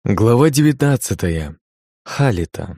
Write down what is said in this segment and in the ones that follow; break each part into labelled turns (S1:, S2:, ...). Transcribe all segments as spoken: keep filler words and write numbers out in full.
S1: Глава девятнадцатая. Халита.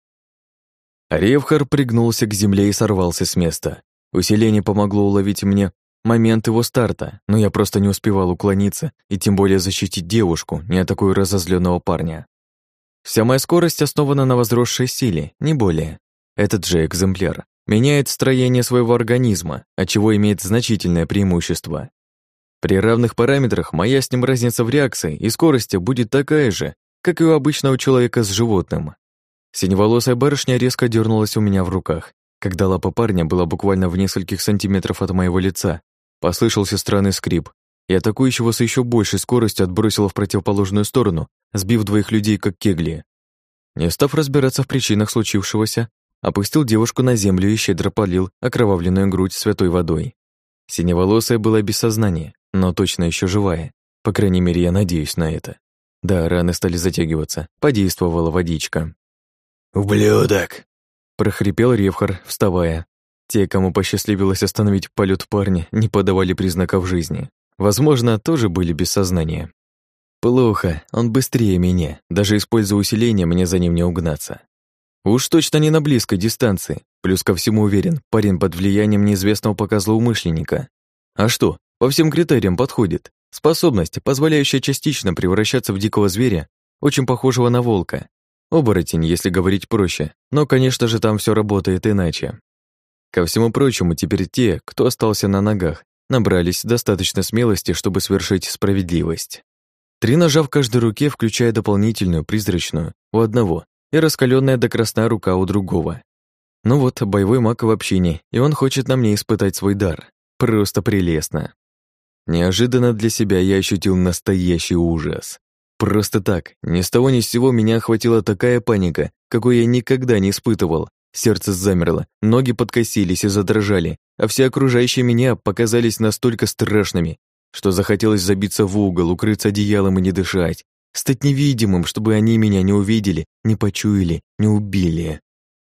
S1: Ревхар пригнулся к земле и сорвался с места. Усиление помогло уловить мне момент его старта, но я просто не успевал уклониться и тем более защитить девушку, не атакуя разозлённого парня. Вся моя скорость основана на возросшей силе, не более. Этот же экземпляр меняет строение своего организма, отчего имеет значительное преимущество. При равных параметрах моя с ним разница в реакции и скорости будет такая же, как и у обычного человека с животным. Синеволосая барышня резко дернулась у меня в руках, когда лапа парня была буквально в нескольких сантиметров от моего лица. Послышался странный скрип, и атакующего с еще большей скоростью отбросило в противоположную сторону, сбив двоих людей как кегли. Не став разбираться в причинах случившегося, опустил девушку на землю и щедро полил окровавленную грудь святой водой. Синеволосая была без сознания, но точно еще живая. По крайней мере, я надеюсь на это. Да, раны стали затягиваться. Подействовала водичка.
S2: «Ублюдок!»
S1: — прохрипел Ревхар, вставая. Те, кому посчастливилось остановить полет парня, не подавали признаков жизни. Возможно, тоже были без сознания. Плохо, он быстрее меня. Даже используя усиление, мне за ним не угнаться. Уж точно не на близкой дистанции. Плюс ко всему уверен, парень под влиянием неизвестного пока злоумышленника. А что, по всем критериям подходит. Способность, позволяющая частично превращаться в дикого зверя, очень похожего на волка. Оборотень, если говорить проще, но, конечно же, там все работает иначе. Ко всему прочему, теперь те, кто остался на ногах, набрались достаточно смелости, чтобы свершить справедливость. Три ножа в каждой руке, включая дополнительную, призрачную, у одного, и раскаленная до красна рука у другого. Ну вот, боевой маг в общине, и он хочет на мне испытать свой дар. Просто прелестно. Неожиданно для себя я ощутил настоящий ужас. Просто так, ни с того ни с сего меня охватила такая паника, какой я никогда не испытывал. Сердце замерло, ноги подкосились и задрожали, а все окружающие меня показались настолько страшными, что захотелось забиться в угол, укрыться одеялом и не дышать, стать невидимым, чтобы они меня не увидели, не почуяли, не убили.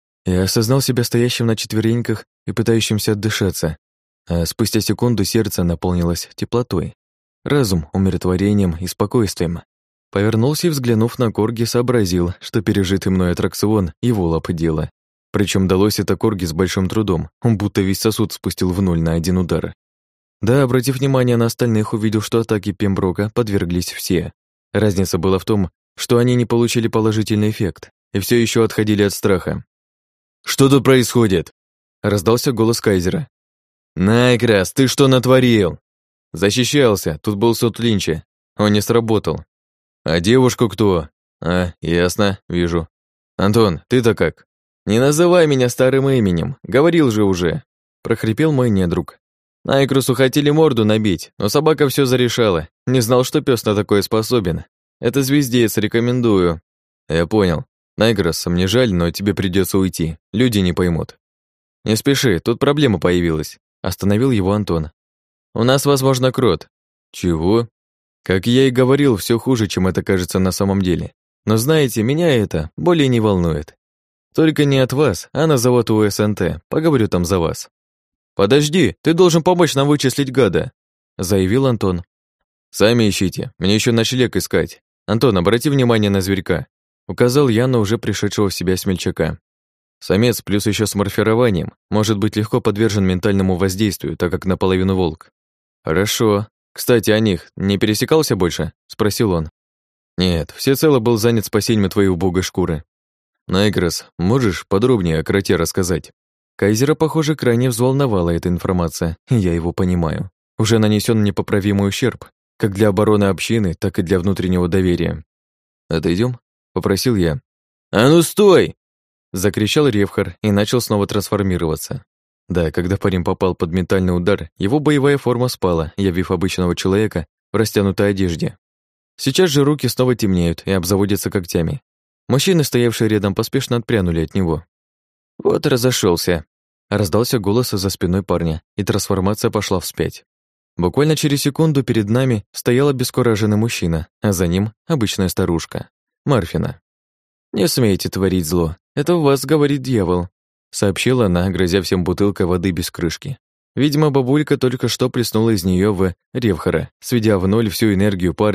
S1: Я осознал себя стоящим на четвереньках и пытающимся отдышаться, а спустя секунду сердце наполнилось теплотой, разум умиротворением и спокойствием. Повернулся и, взглянув на Корги, сообразил, что пережитый мной аттракцион его лап дело. Причем далось это Корги с большим трудом, он будто весь сосуд спустил в ноль на один удар. Да, обратив внимание на остальных, увидел, что атаки Пемброка подверглись все. Разница была в том, что они не получили положительный эффект и все еще отходили от страха.
S2: «Что тут происходит?»
S1: — раздался голос Кайзера.
S2: «Найкрас, ты что натворил?»
S1: «Защищался, тут был суд Линча. Он не сработал».
S2: «А девушку кто?»
S1: «А, ясно, вижу.
S2: Антон, ты-то как?»
S1: «Не называй меня старым именем, говорил же уже», — прохрипел мой недруг. Найкрусу хотели морду набить, но собака все зарешала. Не знал, что пес на такое способен. Это звездец, рекомендую.
S2: Я понял. Найкрус, мне жаль, но тебе придется уйти. Люди не поймут.
S1: Не спеши, тут проблема появилась. Остановил его Антон. У нас, возможно, крот.
S2: Чего?
S1: Как я и говорил, все хуже, чем это кажется на самом деле. Но знаете, меня это более не волнует. Только не от вас, а на завод у СНТ. Поговорю там за вас. «Подожди, ты должен помочь нам вычислить гада», — заявил Антон. «Сами ищите, мне еще ночлег искать. Антон, обрати внимание на зверька», — указал я на уже пришедшего в себя смельчака. Самец плюс еще с морфированием может быть легко подвержен ментальному воздействию, так как наполовину волк. «Хорошо. Кстати, о них не пересекался больше?» — спросил он. «Нет, всецело был занят спасением твоей убогой шкуры». «Найгресс, можешь подробнее о кроте рассказать?» Кайзера, похоже, крайне взволновала эта информация, и я его понимаю. Уже нанесен непоправимый ущерб, как для обороны общины, так и для внутреннего доверия. «Отойдем?» — попросил я.
S2: «А ну стой!»
S1: — закричал Ревхар и начал снова трансформироваться. Да, когда парень попал под ментальный удар, его боевая форма спала, явив обычного человека в растянутой одежде. Сейчас же руки снова темнеют и обзаводятся когтями. Мужчины, стоявшие рядом, поспешно отпрянули от него. «Вот разошелся. Раздался голос за спиной парня, и трансформация пошла вспять. Буквально через секунду перед нами стоял обескураженный мужчина, а за ним обычная старушка, Марфина. «Не смейте творить зло, это в вас говорит дьявол», сообщила она, грозя всем бутылкой воды без крышки. Видимо, бабулька только что плеснула из нее в Ревхара, сведя в ноль всю энергию парня,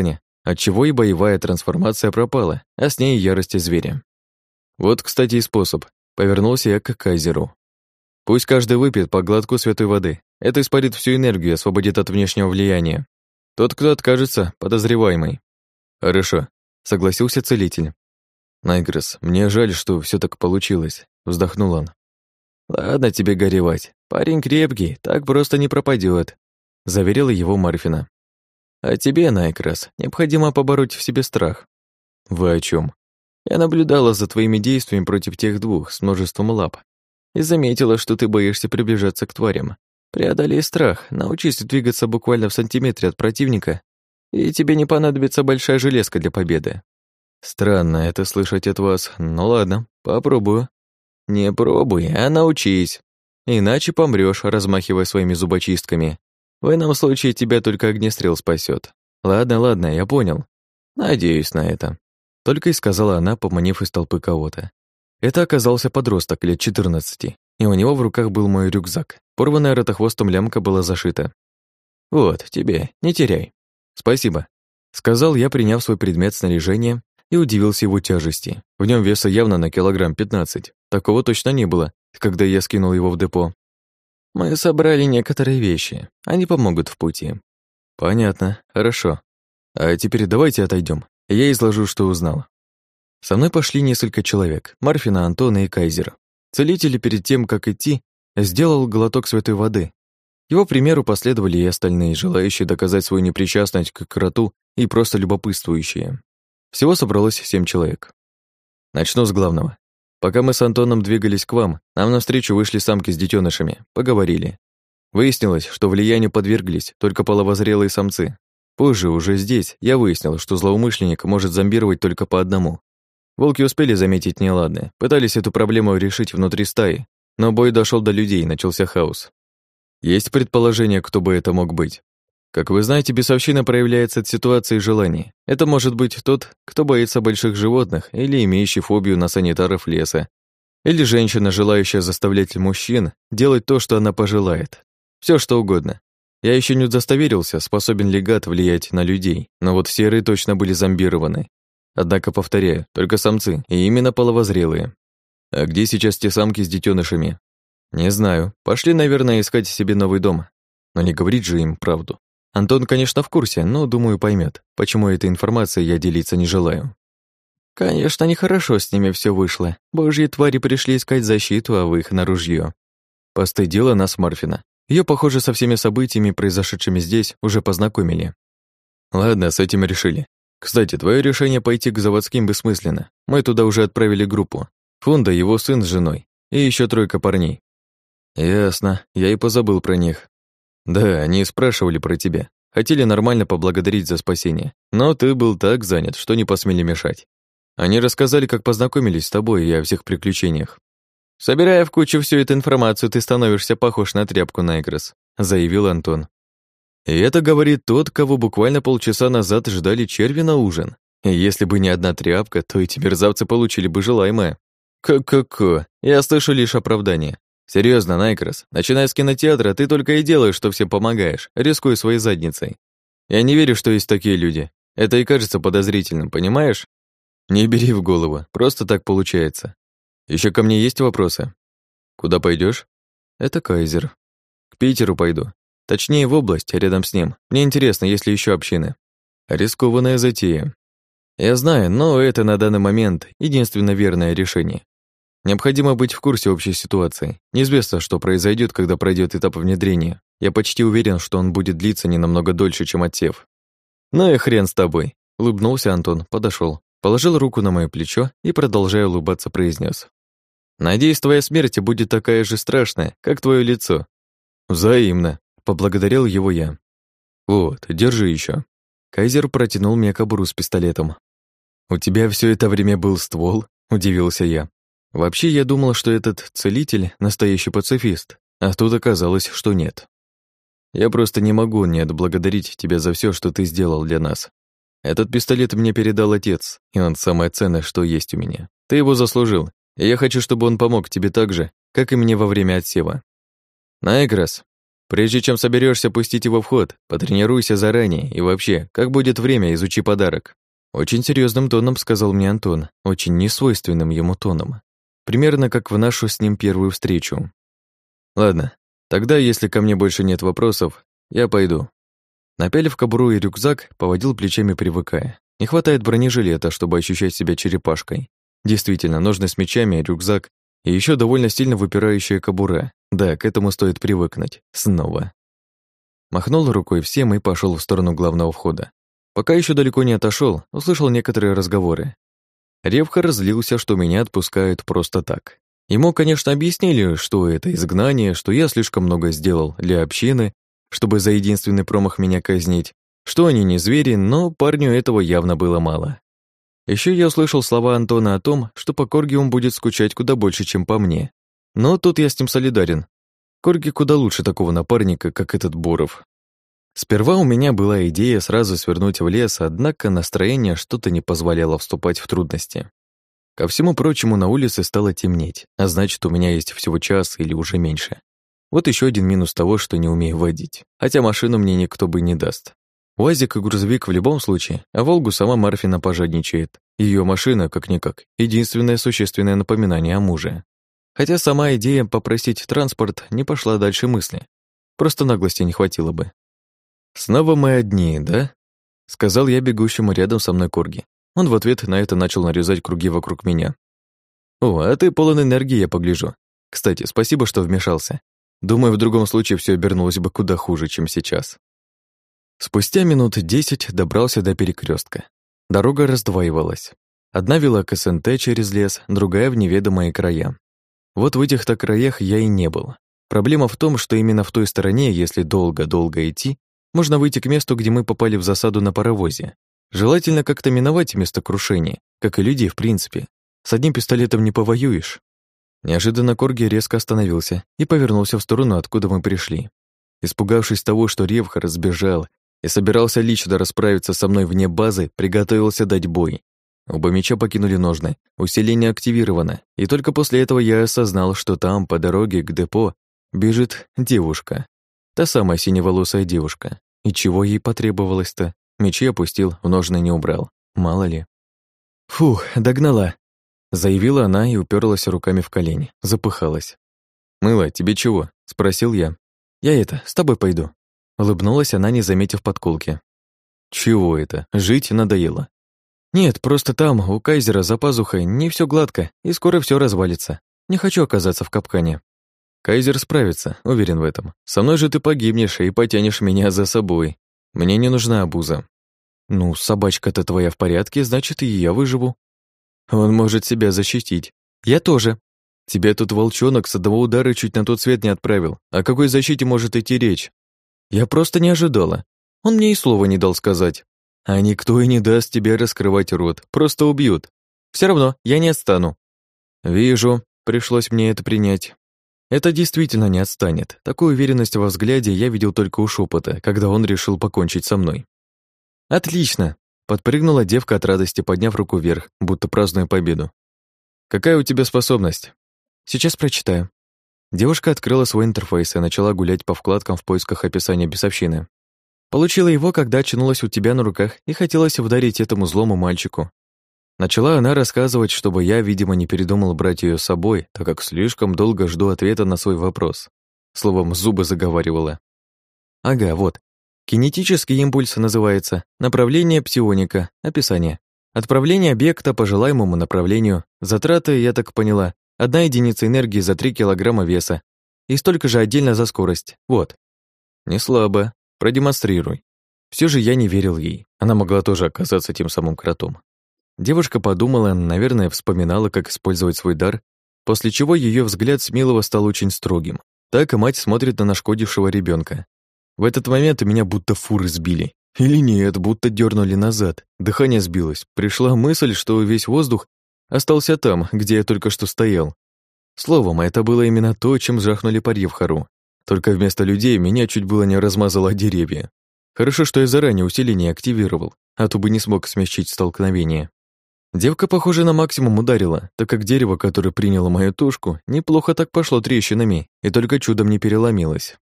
S1: отчего и боевая трансформация пропала, а с ней и ярость зверя. Вот, кстати, и способ. Повернулся я к Кайзеру. Пусть каждый выпьет по глотку святой воды. Это испарит всю энергию, освободит от внешнего влияния. Тот, кто откажется, подозреваемый. Хорошо, согласился целитель. Найгресс, мне жаль, что все так получилось, вздохнул он. Ладно тебе горевать. Парень крепкий, так просто не пропадет, заверила его Марфина. А тебе, Найгресс, необходимо побороть в себе страх. Вы о чем? Я наблюдала за твоими действиями против тех двух с множеством лап и заметила, что ты боишься приближаться к тварям. Преодолей страх, научись двигаться буквально в сантиметре от противника, и тебе не понадобится большая железка для победы. Странно это слышать от вас, ну ладно, попробую. Не пробуй, а научись. Иначе помрёшь, размахивая своими зубочистками. В ином случае тебя только огнестрел спасёт. Ладно, ладно, я понял. Надеюсь на это. Только и сказала она, поманив из толпы кого-то. Это оказался подросток лет четырнадцати, и у него в руках был мой рюкзак. Порванная ротохвостом лямка была зашита. «Вот, тебе, не теряй». «Спасибо», — сказал я, приняв свой предмет снаряжения, и удивился его тяжести. В нем веса явно на килограмм пятнадцать. Такого точно не было, когда я скинул его в депо. «Мы собрали некоторые вещи. Они помогут в пути». «Понятно, хорошо. А теперь давайте отойдем. Я изложу, что узнал». Со мной пошли несколько человек, Марфина, Антона и Кайзер. Целитель перед тем, как идти, сделал глоток святой воды. Его примеру последовали и остальные, желающие доказать свою непричастность к кроту и просто любопытствующие. Всего собралось семь человек. Начну с главного. Пока мы с Антоном двигались к вам, нам навстречу вышли самки с детенышами, поговорили. Выяснилось, что влиянию подверглись только половозрелые самцы. Позже, уже здесь, я выяснил, что злоумышленник может зомбировать только по одному. Волки успели заметить неладное, пытались эту проблему решить внутри стаи, но бой дошел до людей, начался хаос. Есть предположение, кто бы это мог быть. Как вы знаете, бесовщина проявляется от ситуации и желаний. Это может быть тот, кто боится больших животных или имеющий фобию на санитаров леса, или женщина, желающая заставлять мужчин делать то, что она пожелает. Все что угодно. Я еще не удостоверился, способен ли гад влиять на людей, но вот серые точно были зомбированы. Однако, повторяю, только самцы, и именно половозрелые. А где сейчас те самки с детенышами? Не знаю. Пошли, наверное, искать себе новый дом. Но не говорить же им правду. Антон, конечно, в курсе, но, думаю, поймет, почему этой информацией я делиться не желаю. Конечно, нехорошо с ними все вышло. Божьи твари пришли искать защиту, а вы их на ружье. Постыдила нас Марфина. Ее, похоже, со всеми событиями, произошедшими здесь, уже познакомили. Ладно, с этим решили. Кстати, твое решение пойти к заводским бессмысленно. Мы туда уже отправили группу. Фунда, его сын с женой. И еще тройка парней. Ясно, я и позабыл про них. Да, они спрашивали про тебя. Хотели нормально поблагодарить за спасение. Но ты был так занят, что не посмели мешать. Они рассказали, как познакомились с тобой и о всех приключениях. Собирая в кучу всю эту информацию, ты становишься похож на тряпку, Найгресс, заявил Антон. И это говорит тот, кого буквально полчаса назад ждали черви на ужин. И если бы не одна тряпка, то эти мерзавцы получили бы желаемое. Ка-ка-ка, я слышу лишь оправдание. Серьезно, Найгресс, начиная с кинотеатра, ты только и делаешь, что всем помогаешь, рискуя своей задницей. Я не верю, что есть такие люди. Это и кажется подозрительным, понимаешь? Не бери в голову, просто так получается. Еще ко мне есть вопросы? Куда пойдешь? Это Кайзер. К Питеру пойду. Точнее, в область, рядом с ним. Мне интересно, есть ли еще общины. Рискованная затея. Я знаю, но это на данный момент единственно верное решение. Необходимо быть в курсе общей ситуации. Неизвестно, что произойдет, когда пройдет этап внедрения. Я почти уверен, что он будет длиться не намного дольше, чем отсев. Ну и хрен с тобой. Улыбнулся Антон, подошел, положил руку на мое плечо и, продолжая улыбаться, произнес: «Надеюсь, твоя смерть будет такая же страшная, как твое лицо». «Взаимно», — поблагодарил его я. «Вот, держи еще». Кайзер протянул мне кобуру с пистолетом. «У тебя все это время был ствол?» — удивился я. Вообще, я думал, что этот целитель — настоящий пацифист, а тут оказалось, что нет. Я просто не могу не отблагодарить тебя за все, что ты сделал для нас. Этот пистолет мне передал отец, и он самое ценное, что есть у меня. Ты его заслужил, и я хочу, чтобы он помог тебе так же, как и мне во время отсева. Найгресс,
S2: Прежде чем соберешься пустить его в ход, потренируйся заранее и вообще, как будет время, изучи подарок».
S1: Очень серьезным тоном сказал мне Антон, очень несвойственным ему тоном. Примерно как в нашу с ним первую встречу.
S2: «Ладно, тогда, если ко мне больше нет вопросов, я пойду».
S1: Напялив кобуру и рюкзак, поводил плечами, привыкая. Не хватает бронежилета, чтобы ощущать себя черепашкой. Действительно, ножны с мечами, рюкзак и еще довольно сильно выпирающая кобура. Да, к этому стоит привыкнуть. Снова. Махнул рукой всем и пошел в сторону главного входа. Пока еще далеко не отошел, услышал некоторые разговоры. Ревхар злился, что меня отпускают просто так. Ему, конечно, объяснили, что это изгнание, что я слишком много сделал для общины, чтобы за единственный промах меня казнить, что они не звери, но парню этого явно было мало. Еще я услышал слова Антона о том, что по Корге он будет скучать куда больше, чем по мне. Но тут я с ним солидарен. Корги куда лучше такого напарника, как этот Боров. Сперва у меня была идея сразу свернуть в лес, однако настроение что-то не позволяло вступать в трудности. Ко всему прочему, на улице стало темнеть, а значит, у меня есть всего час или уже меньше. Вот еще один минус того, что не умею водить, хотя машину мне никто бы не даст. УАЗик и грузовик в любом случае, а Волгу сама Марфина пожадничает. Ее машина, как-никак, единственное существенное напоминание о муже. Хотя сама идея попросить транспорт не пошла дальше мысли. Просто наглости не хватило бы. «Снова мы одни, да?» — сказал я бегущему рядом со мной Корги. Он в ответ на это начал нарезать круги вокруг меня. «О, а ты полон энергии, я погляжу. Кстати, спасибо, что вмешался. Думаю, в другом случае все обернулось бы куда хуже, чем сейчас». Спустя минут десять добрался до перекрестка. Дорога раздваивалась. Одна вела к СНТ через лес, другая в неведомые края. Вот в этих-то краях я и не был. Проблема в том, что именно в той стороне, если долго-долго идти, можно выйти к месту, где мы попали в засаду на паровозе. Желательно как-то миновать место крушения, как и людей в принципе. С одним пистолетом не повоюешь. Неожиданно Корги резко остановился и повернулся в сторону, откуда мы пришли. Испугавшись того, что Ревхар сбежал и собирался лично расправиться со мной вне базы, приготовился дать бой. Оба меча покинули ножны, усиление активировано, и только после этого я осознал, что там, по дороге к депо, бежит девушка. Та самая синеволосая девушка. И чего ей потребовалось-то? Мечи опустил, в ножны не убрал. Мало ли. «Фух, догнала», — заявила она и уперлась руками в колени. Запыхалась. «Мыла, тебе чего?» — спросил я. «Я это, с тобой пойду». Улыбнулась она, не заметив подколки. «Чего это? Жить надоело». «Нет, просто там, у Кайзера, за пазухой, не все гладко, и скоро все развалится. Не хочу оказаться в капкане». «Кайзер справится, уверен в этом. Со мной же ты погибнешь и потянешь меня за собой. Мне не нужна обуза». «Ну, собачка-то твоя в порядке, значит, и я выживу». «Он может себя защитить. Я тоже. Тебя тут волчонок с одного удара чуть на тот свет не отправил. О какой защите может идти речь?» «Я просто не ожидала. Он мне и слова не дал сказать. А никто и не даст тебе раскрывать рот, просто убьют. Все равно, я не отстану». «Вижу, пришлось мне это принять». Это действительно не отстанет. Такую уверенность во взгляде я видел только у Шепота, когда он решил покончить со мной. «Отлично!» — подпрыгнула девка от радости, подняв руку вверх, будто празднуя победу. «Какая у тебя способность?» «Сейчас прочитаю». Девушка открыла свой интерфейс и начала гулять по вкладкам в поисках описания бесовщины. «Получила его, когда очнулась у тебя на руках и хотелось ударить этому злому мальчику». Начала она рассказывать, чтобы я, видимо, не передумал брать ее с собой, так как слишком долго жду ответа на свой вопрос. Словом, зубы заговаривала. Ага, вот. Кинетический импульс называется. Направление псионика. Описание. Отправление объекта по желаемому направлению. Затраты, я так поняла, одна единица энергии за три килограмма веса. И столько же отдельно за скорость. Вот. Не слабо. Продемонстрируй. Все же я не верил ей. Она могла тоже оказаться тем самым кротом. Девушка подумала, наверное, вспоминала, как использовать свой дар, после чего ее взгляд с милого стал очень строгим. Так и мать смотрит на нашкодившего ребенка. В этот момент меня будто фуры сбили. Или нет, будто дернули назад. Дыхание сбилось. Пришла мысль, что весь воздух остался там, где я только что стоял. Словом, это было именно то, чем жахнули по Ревхару. Только вместо людей меня чуть было не размазало деревья. Хорошо, что я заранее усиление активировал, а то бы не смог смягчить столкновение. Девка, похоже, на максимум ударила, так как дерево, которое приняло мою тушку, неплохо так пошло трещинами и только чудом не переломилось.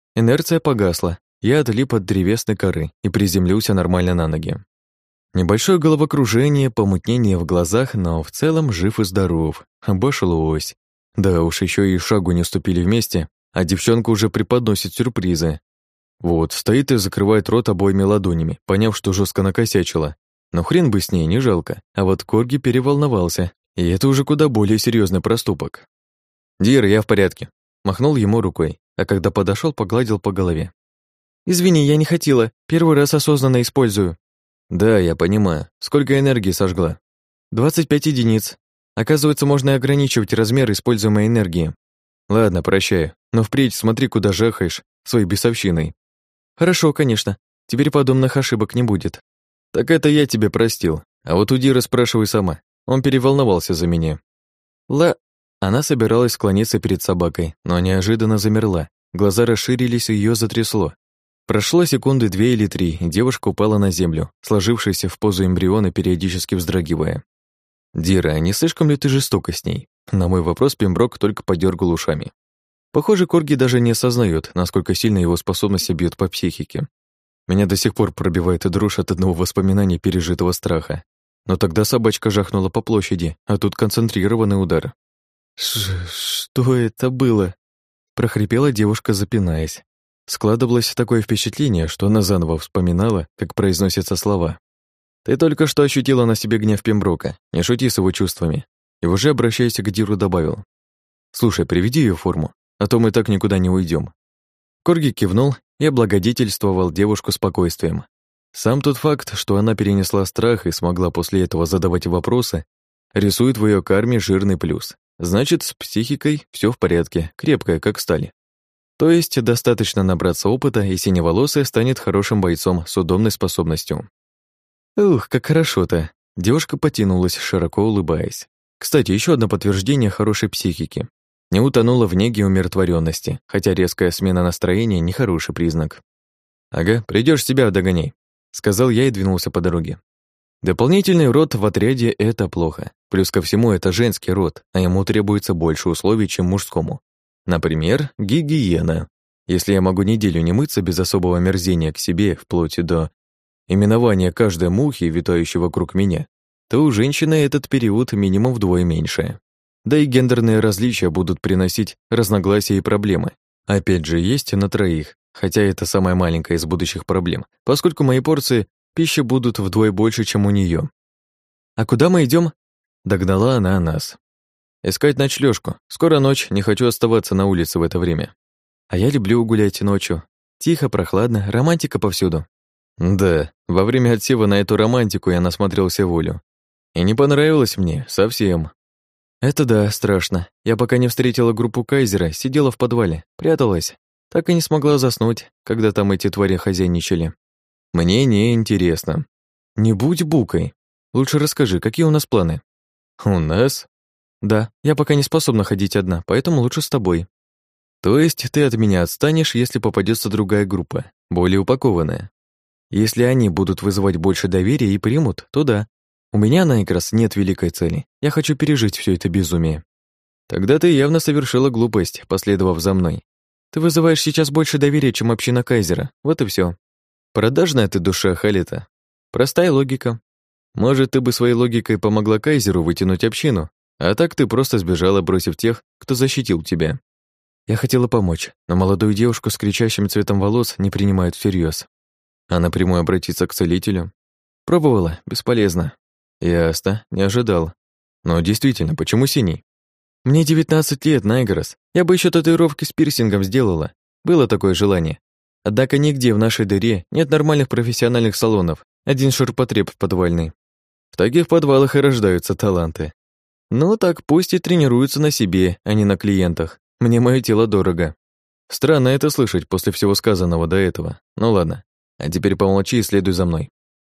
S1: Инерция погасла, я отлип от древесной коры и приземлился нормально на ноги. Небольшое головокружение, помутнение в глазах, но в целом жив и здоров. Обошлось. Да уж, еще и шагу не ступили вместе, а девчонка уже преподносит сюрпризы. Вот, стоит и закрывает рот обоими ладонями, поняв, что жестко накосячила. Но хрен бы с ней, не жалко. А вот Корги переволновался, и это уже куда более серьезный проступок. «Дир, я в порядке», — махнул ему рукой, а когда подошел, погладил по голове. «Извини, я не хотела, первый раз осознанно использую». «Да, я понимаю. Сколько энергии сожгла?» «двадцать пять единиц. Оказывается, можно ограничивать размер используемой энергии». «Ладно, прощаю, но впредь смотри, куда жахаешь своей бесовщиной». «Хорошо, конечно. Теперь подобных ошибок не будет». «Так это я тебе простил. А вот у Дира спрашивай сама. Он переволновался за меня». «Ла...» Она собиралась склониться перед собакой, но неожиданно замерла. Глаза расширились, и её затрясло. Прошло секунды две или три, и девушка упала на землю, сложившаяся в позу эмбриона, периодически вздрагивая. «Дира, не слишком ли ты жестока с ней?» На мой вопрос Пемброк только подергал ушами. Похоже, Корги даже не осознает, насколько сильно его способности бьют по психике. Меня до сих пор пробивает дрожь от одного воспоминания пережитого страха. Но тогда собачка жахнула по площади, а тут концентрированный удар. Ш «Что это было?» — прохрипела девушка, запинаясь. Складывалось такое впечатление, что она заново вспоминала, как произносятся слова. «Ты только что ощутила на себе гнев Пемброка, не шути с его чувствами». И уже обращаясь к Диру добавил. «Слушай, приведи ее в форму, а то мы так никуда не уйдем». Корги кивнул и облагодетельствовал девушку спокойствием. Сам тот факт, что она перенесла страх и смогла после этого задавать вопросы, рисует в ее карме жирный плюс. Значит, с психикой все в порядке, крепкая, как сталь. То есть достаточно набраться опыта, и синеволосая станет хорошим бойцом с удобной способностью. Ух, как хорошо-то. Девушка потянулась, широко улыбаясь. Кстати, еще одно подтверждение хорошей психики. Не утонула в неге умиротворенности, хотя резкая смена настроения — нехороший признак. «Ага, придешь в себя, догоняй», — сказал я и двинулся по дороге. Дополнительный род в отряде — это плохо. Плюс ко всему, это женский род, а ему требуется больше условий, чем мужскому. Например, гигиена. Если я могу неделю не мыться без особого мерзения к себе, вплоть до именования каждой мухи, витающей вокруг меня, то у женщины этот период минимум вдвое меньше. Да и гендерные различия будут приносить разногласия и проблемы. Опять же, есть на троих, хотя это самая маленькая из будущих проблем, поскольку мои порции пищи будут вдвое больше, чем у нее. «А куда мы идем? Догнала она нас. «Искать ночлежку. Скоро ночь, не хочу оставаться на улице в это время». «А я люблю гулять ночью. Тихо, прохладно, романтика повсюду». Да, во время отсева на эту романтику я насмотрелся волю. И не понравилось мне совсем. Это да, страшно. Я пока не встретила группу Кайзера, сидела в подвале, пряталась. Так и не смогла заснуть, когда там эти твари хозяйничали. Мне не интересно. Не будь букой. Лучше расскажи, какие у нас планы? У нас? Да, я пока не способна ходить одна, поэтому лучше с тобой. То есть ты от меня отстанешь, если попадется другая группа, более упакованная. Если они будут вызывать больше доверия и примут, то да. У меня на Игрос нет великой цели. Я хочу пережить все это безумие. Тогда ты явно совершила глупость, последовав за мной. Ты вызываешь сейчас больше доверия, чем община Кайзера. Вот и все. Продажная ты душа, Халита. Простая логика. Может, ты бы своей логикой помогла Кайзеру вытянуть общину, а так ты просто сбежала, бросив тех, кто защитил тебя. Я хотела помочь, но молодую девушку с кричащим цветом волос не принимают всерьез. А напрямую обратиться к целителю? Пробовала, бесполезно. Ясно, не ожидал. Но действительно, почему синий? Мне девятнадцать лет, Найгорос. Я бы еще татуировки с пирсингом сделала. Было такое желание. Однако нигде в нашей дыре нет нормальных профессиональных салонов. Один ширпотреб подвальный. В таких подвалах и рождаются таланты. Ну так пусть и тренируются на себе, а не на клиентах. Мне мое тело дорого. Странно это слышать после всего сказанного до этого. Ну ладно. А теперь помолчи и следуй за мной.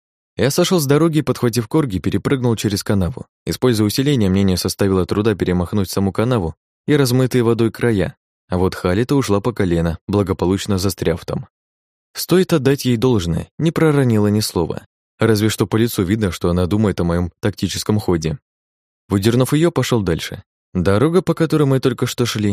S1: Я сошел с дороги и, подхватив корги, перепрыгнул через канаву. Используя усиление, мне не составило труда перемахнуть саму канаву и размытые водой края, а вот Халита ушла по колено, благополучно застряв там. Стоит отдать ей должное, не проронила ни слова. Разве что по лицу видно, что она думает о моем тактическом ходе. Выдернув ее, пошел дальше. Дорога, по которой мы только что шли,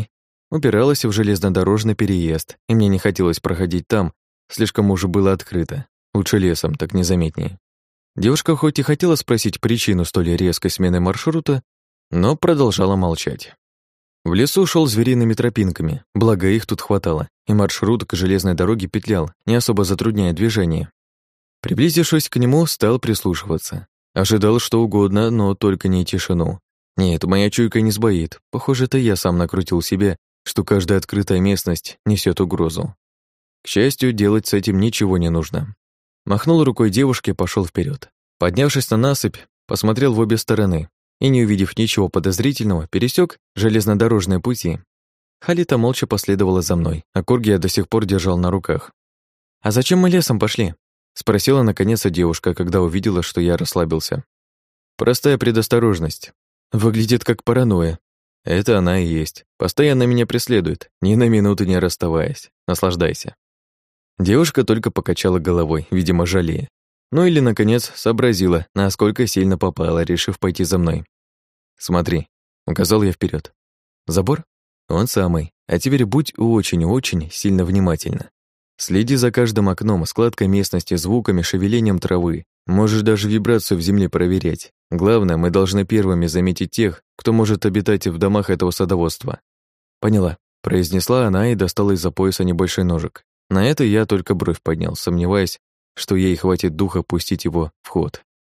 S1: упиралась в железнодорожный переезд, и мне не хотелось проходить там, слишком уже было открыто. Лучше лесом, так незаметнее. Девушка хоть и хотела спросить причину столь резкой смены маршрута, но продолжала молчать. В лесу шел звериными тропинками, благо их тут хватало, и маршрут к железной дороге петлял, не особо затрудняя движение. Приблизившись к нему, стал прислушиваться. Ожидал что угодно, но только не тишину. Нет, моя чуйка не сбоит. Похоже, это я сам накрутил себе, что каждая открытая местность несет угрозу. К счастью, делать с этим ничего не нужно. Махнул рукой девушке и пошел вперед. Поднявшись на насыпь, посмотрел в обе стороны и, не увидев ничего подозрительного, пересек железнодорожные пути. Халита молча последовала за мной, а Корги я до сих пор держал на руках. «А зачем мы лесом пошли?» — спросила наконец девушка, когда увидела, что я расслабился. «Простая предосторожность. Выглядит как паранойя. Это она и есть. Постоянно меня преследует, ни на минуту не расставаясь. Наслаждайся». Девушка только покачала головой, видимо, жалея. Ну или, наконец, сообразила, насколько сильно попала, решив пойти за мной. «Смотри», — указал я вперед. «Забор? Он самый. А теперь будь очень-очень сильно внимательна. Следи за каждым окном, складкой местности, звуками, шевелением травы. Можешь даже вибрацию в земле проверять. Главное, мы должны первыми заметить тех, кто может обитать в домах этого садоводства». «Поняла», — произнесла она и достала из-за пояса небольшой ножик. На это я только бровь поднял, сомневаясь, что ей хватит духа пустить его в ход.